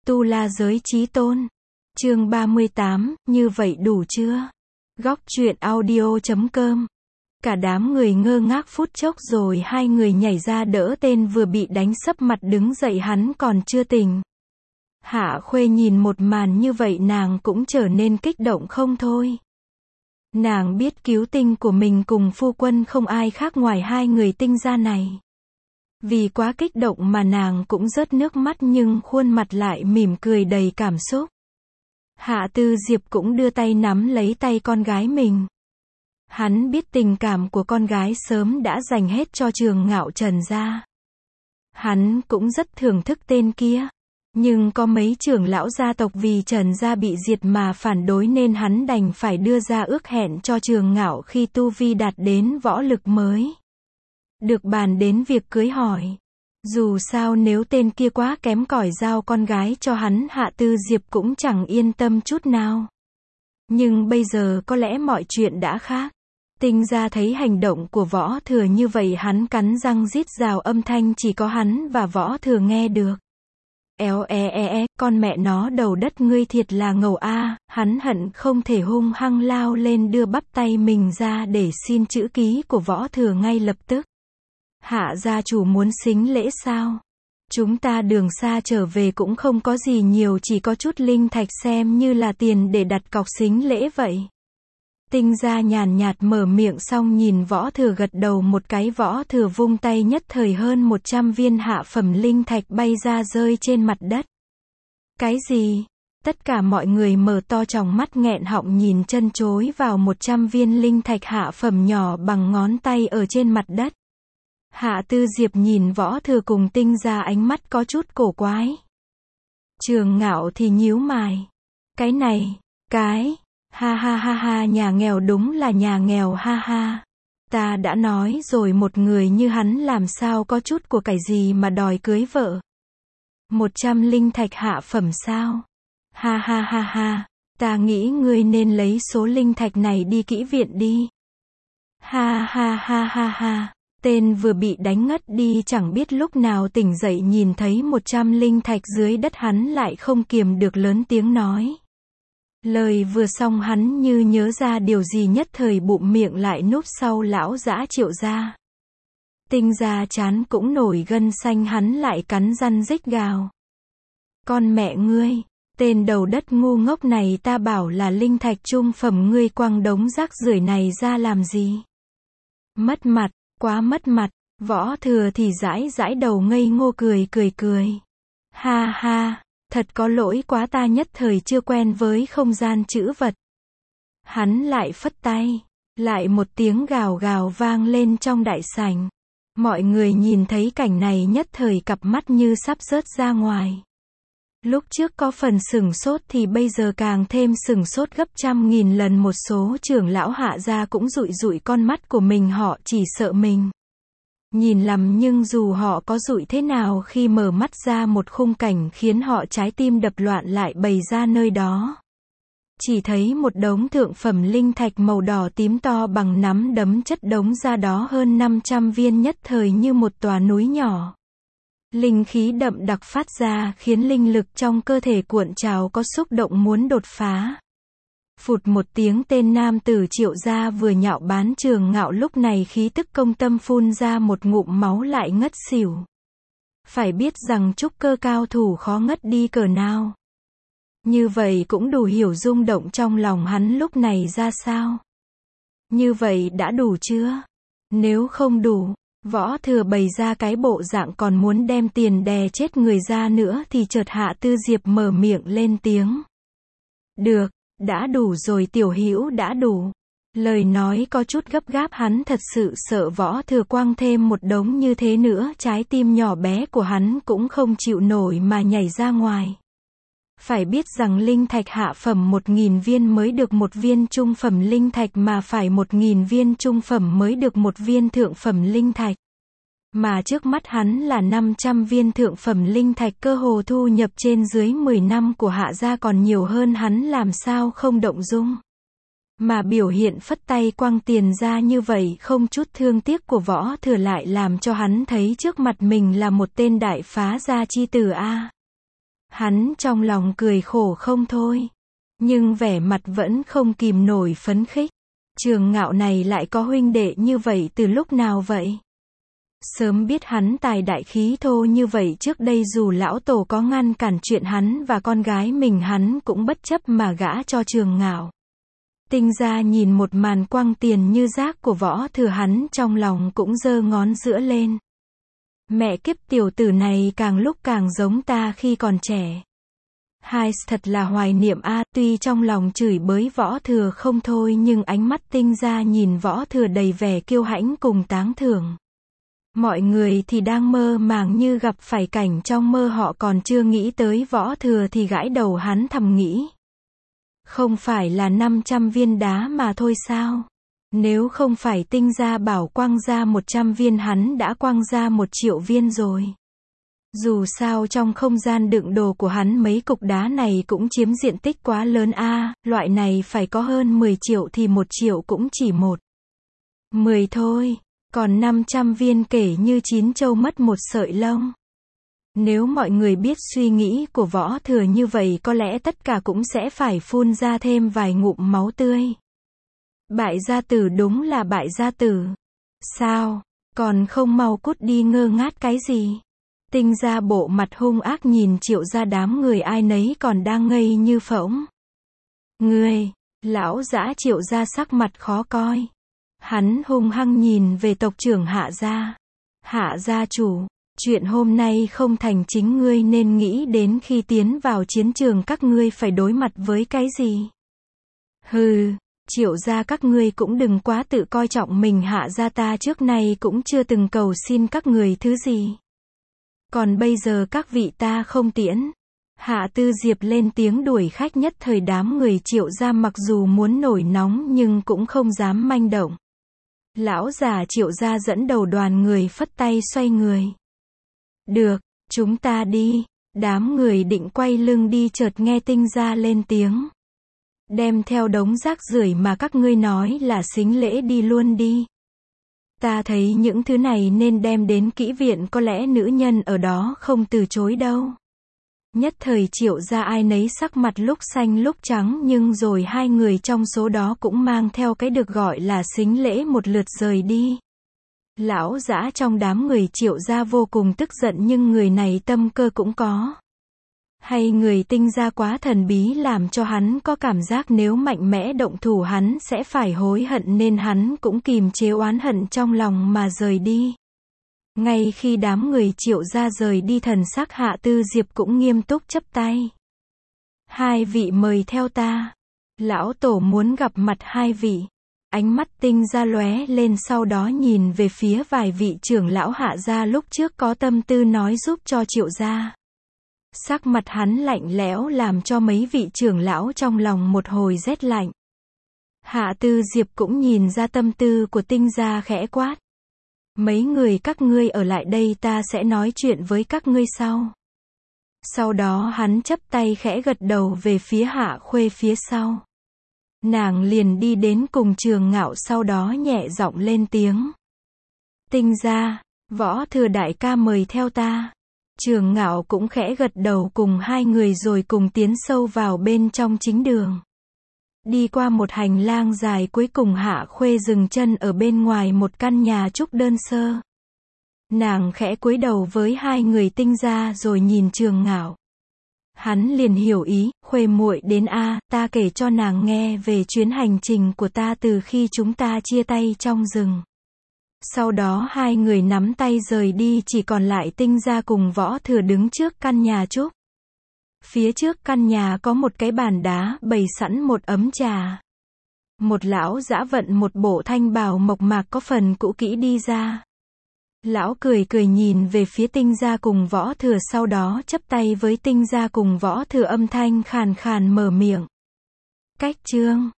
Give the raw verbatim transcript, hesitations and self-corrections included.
Tu La Giới Chí Tôn. Chương ba mươi tám, như vậy đủ chưa? Góc truyện audio chấm com. Cả đám người ngơ ngác phút chốc rồi hai người nhảy ra đỡ tên vừa bị đánh sấp mặt đứng dậy, hắn còn chưa tỉnh. Hạ Khuê nhìn một màn như vậy nàng cũng trở nên kích động không thôi. Nàng biết cứu tinh của mình cùng phu quân không ai khác ngoài hai người tinh gia này. Vì quá kích động mà nàng cũng rớt nước mắt nhưng khuôn mặt lại mỉm cười đầy cảm xúc. Hạ Tư Diệp cũng đưa tay nắm lấy tay con gái mình. Hắn biết tình cảm của con gái sớm đã dành hết cho Trường Ngạo Trần gia. Hắn cũng rất thưởng thức tên kia. Nhưng có mấy trưởng lão gia tộc vì Trần gia bị diệt mà phản đối nên hắn đành phải đưa ra ước hẹn cho Trường Ngạo khi tu vi đạt đến võ lực mới. Được bàn đến việc cưới hỏi. Dù sao nếu tên kia quá kém cỏi giao con gái cho hắn, Hạ Tư Diệp cũng chẳng yên tâm chút nào. Nhưng bây giờ có lẽ mọi chuyện đã khác. Tinh gia thấy hành động của Võ Thừa như vậy hắn cắn răng rít gào, âm thanh chỉ có hắn và Võ Thừa nghe được. Éo e e e, con mẹ nó đầu đất ngươi thiệt là ngầu a, hắn hận không thể hung hăng lao lên đưa bắp tay mình ra để xin chữ ký của Võ Thừa ngay lập tức. Hạ gia chủ muốn sính lễ sao? Chúng ta đường xa trở về cũng không có gì nhiều, chỉ có chút linh thạch xem như là tiền để đặt cọc sính lễ vậy. Tinh gia nhàn nhạt mở miệng xong nhìn Võ Thừa gật đầu một cái. Võ Thừa vung tay nhất thời hơn một trăm viên hạ phẩm linh thạch bay ra rơi trên mặt đất. Cái gì? Tất cả mọi người mở to tròng mắt nghẹn họng nhìn chân chối vào một trăm viên linh thạch hạ phẩm nhỏ bằng ngón tay ở trên mặt đất. Hạ Tư Diệp nhìn Võ Thừa cùng Tinh gia ánh mắt có chút cổ quái. Trường Ngạo thì nhíu mày. Cái này, cái... Ha ha ha ha, nhà nghèo đúng là nhà nghèo ha ha. Ta đã nói rồi, một người như hắn làm sao có chút của cải gì mà đòi cưới vợ. Một trăm linh thạch hạ phẩm sao? Ha ha ha ha, ta nghĩ ngươi nên lấy số linh thạch này đi kỹ viện đi. Ha ha ha ha ha, tên vừa bị đánh ngất đi chẳng biết lúc nào tỉnh dậy nhìn thấy một trăm linh thạch dưới đất hắn lại không kiềm được lớn tiếng nói. Lời vừa xong hắn như nhớ ra điều gì nhất thời bụm miệng lại núp sau lão dã Triệu gia. Tinh gia chán cũng nổi gân xanh, hắn lại cắn răng rít gào. Con mẹ ngươi, tên đầu đất ngu ngốc này, ta bảo là linh thạch trung phẩm, ngươi quăng đống rác rưởi này ra làm gì? Mất mặt, quá mất mặt. Võ Thừa thì dãi dãi đầu ngây ngô cười cười cười. Ha ha. Thật có lỗi quá, ta nhất thời chưa quen với không gian trữ vật. Hắn lại phất tay. Lại một tiếng gào gào vang lên trong đại sảnh. Mọi người nhìn thấy cảnh này nhất thời cặp mắt như sắp rớt ra ngoài. Lúc trước có phần sửng sốt thì bây giờ càng thêm sửng sốt gấp trăm nghìn lần. Một số trưởng lão Hạ gia cũng dụi dụi con mắt của mình, họ chỉ sợ mình nhìn lầm, nhưng dù họ có dụi thế nào khi mở mắt ra một khung cảnh khiến họ trái tim đập loạn lại bày ra nơi đó. Chỉ thấy một đống thượng phẩm linh thạch màu đỏ tím to bằng nắm đấm chất đống ra đó hơn năm trăm viên, nhất thời như một tòa núi nhỏ. Linh khí đậm đặc phát ra khiến linh lực trong cơ thể cuộn trào, có xúc động muốn đột phá. Phụt một tiếng, tên nam tử Triệu gia vừa nhạo báng Trường Ngạo lúc này khí tức công tâm phun ra một ngụm máu lại ngất xỉu. Phải biết rằng trúc cơ cao thủ khó ngất đi cỡ nào. Như vậy cũng đủ hiểu rung động trong lòng hắn lúc này ra sao. Như vậy đã đủ chưa? Nếu không đủ, Võ Thừa bày ra cái bộ dạng còn muốn đem tiền đè chết người ra nữa thì chợt Hạ Tư Diệp mở miệng lên tiếng. Được. Đã đủ rồi Tiểu Hữu, đã đủ. Lời nói có chút gấp gáp, hắn thật sự sợ Võ Thừa quăng thêm một đống như thế nữa, trái tim nhỏ bé của hắn cũng không chịu nổi mà nhảy ra ngoài. Phải biết rằng linh thạch hạ phẩm một nghìn viên mới được một viên trung phẩm linh thạch, mà phải một nghìn viên trung phẩm mới được một viên thượng phẩm linh thạch. Mà trước mắt hắn là năm trăm viên thượng phẩm linh thạch, cơ hồ thu nhập trên dưới mười năm của Hạ gia còn nhiều hơn, hắn làm sao không động dung. Mà biểu hiện phất tay quăng tiền ra như vậy không chút thương tiếc của Võ Thừa lại làm cho hắn thấy trước mặt mình là một tên đại phá gia chi tử a. Hắn trong lòng cười khổ không thôi. Nhưng vẻ mặt vẫn không kìm nổi phấn khích. Trường Ngạo này lại có huynh đệ như vậy từ lúc nào vậy? Sớm biết hắn tài đại khí thô như vậy trước đây dù lão tổ có ngăn cản chuyện hắn và con gái mình hắn cũng bất chấp mà gả cho Trường Ngạo. Tinh Gia nhìn một màn quăng tiền như rác của Võ Thừa hắn trong lòng cũng giơ ngón giữa lên. Mẹ kiếp tiểu tử này càng lúc càng giống ta khi còn trẻ. Hai thật là hoài niệm a, tuy trong lòng chửi bới Võ Thừa không thôi nhưng ánh mắt Tinh Gia nhìn Võ Thừa đầy vẻ kiêu hãnh cùng tán thưởng. Mọi người thì đang mơ màng như gặp phải cảnh trong mơ họ còn chưa nghĩ tới Võ Thừa thì gãi đầu hắn thầm nghĩ. Không phải là năm trăm viên đá mà thôi sao? Nếu không phải Tinh Gia bảo quăng ra một trăm viên hắn đã quăng ra một triệu viên rồi. Dù sao trong không gian đựng đồ của hắn mấy cục đá này cũng chiếm diện tích quá lớn a, loại này phải có hơn mười triệu thì một triệu cũng chỉ một. mười thôi, còn năm trăm viên kể như chín trâu mất một sợi lông. Nếu mọi người biết suy nghĩ của Võ Thừa như vậy có lẽ tất cả cũng sẽ phải phun ra thêm vài ngụm máu tươi. Bại gia tử đúng là bại gia tử. Sao, còn không mau cút đi ngơ ngác cái gì? Tinh Gia bộ mặt hung ác nhìn Triệu gia đám người ai nấy còn đang ngây như phỗng. Ngươi, lão dã Triệu gia sắc mặt khó coi. Hắn hung hăng nhìn về tộc trưởng Hạ gia. Hạ gia chủ, chuyện hôm nay không thành chính ngươi nên nghĩ đến khi tiến vào chiến trường các ngươi phải đối mặt với cái gì? Hừ, Triệu gia các ngươi cũng đừng quá tự coi trọng mình, Hạ gia ta trước nay cũng chưa từng cầu xin các người thứ gì. Còn bây giờ các vị ta không tiễn. Hạ Tư Diệp lên tiếng đuổi khách, nhất thời đám người Triệu gia mặc dù muốn nổi nóng nhưng cũng không dám manh động. Lão già Triệu gia dẫn đầu đoàn người phất tay xoay người. Được, chúng ta đi. Đám người định quay lưng đi chợt nghe Tinh Gia lên tiếng. Đem theo đống rác rưởi mà các ngươi nói là sính lễ đi luôn đi. Ta thấy những thứ này nên đem đến kỹ viện, có lẽ nữ nhân ở đó không từ chối đâu. Nhất thời Triệu gia ai nấy sắc mặt lúc xanh lúc trắng, nhưng rồi hai người trong số đó cũng mang theo cái được gọi là sính lễ một lượt rời đi. Lão dã trong đám người Triệu gia vô cùng tức giận, nhưng người này tâm cơ cũng có. Hay người Tinh Gia quá thần bí làm cho hắn có cảm giác nếu mạnh mẽ động thủ hắn sẽ phải hối hận, nên hắn cũng kìm chế oán hận trong lòng mà rời đi. Ngay khi đám người Triệu gia rời đi, thần sắc Hạ Tư Diệp cũng nghiêm túc chắp tay. Hai vị mời theo ta. Lão tổ muốn gặp mặt hai vị. Ánh mắt Tinh Gia lóe lên, sau đó nhìn về phía vài vị trưởng lão Hạ gia lúc trước có tâm tư nói giúp cho Triệu gia. Sắc mặt hắn lạnh lẽo làm cho mấy vị trưởng lão trong lòng một hồi rét lạnh. Hạ Tư Diệp cũng nhìn ra tâm tư của Tinh Gia, khẽ quát. Mấy người các ngươi ở lại đây, ta sẽ nói chuyện với các ngươi sau. Sau đó hắn chắp tay khẽ gật đầu về phía Hạ Khuê phía sau. Nàng liền đi đến cùng Trường Ngạo, sau đó nhẹ giọng lên tiếng. Tinh Gia, Võ Thừa đại ca mời theo ta. Trường Ngạo cũng khẽ gật đầu cùng hai người rồi cùng tiến sâu vào bên trong chính đường. Đi qua một hành lang dài, cuối cùng Hạ Khuê dừng chân ở bên ngoài một căn nhà trúc đơn sơ. Nàng khẽ cúi đầu với hai người Tinh Gia rồi nhìn Trường Ngạo. Hắn liền hiểu ý, Khuê muội đến a, ta kể cho nàng nghe về chuyến hành trình của ta từ khi chúng ta chia tay trong rừng. Sau đó hai người nắm tay rời đi, chỉ còn lại Tinh Gia cùng Võ Thừa đứng trước căn nhà trúc. Phía trước căn nhà có một cái bàn đá bày sẵn một ấm trà. Một lão dã vận một bộ thanh bào mộc mạc có phần cũ kỹ đi ra. Lão cười cười nhìn về phía Tinh Gia cùng Võ Thừa, sau đó chắp tay với Tinh Gia cùng Võ Thừa, âm thanh khàn khàn mở miệng. Cách chương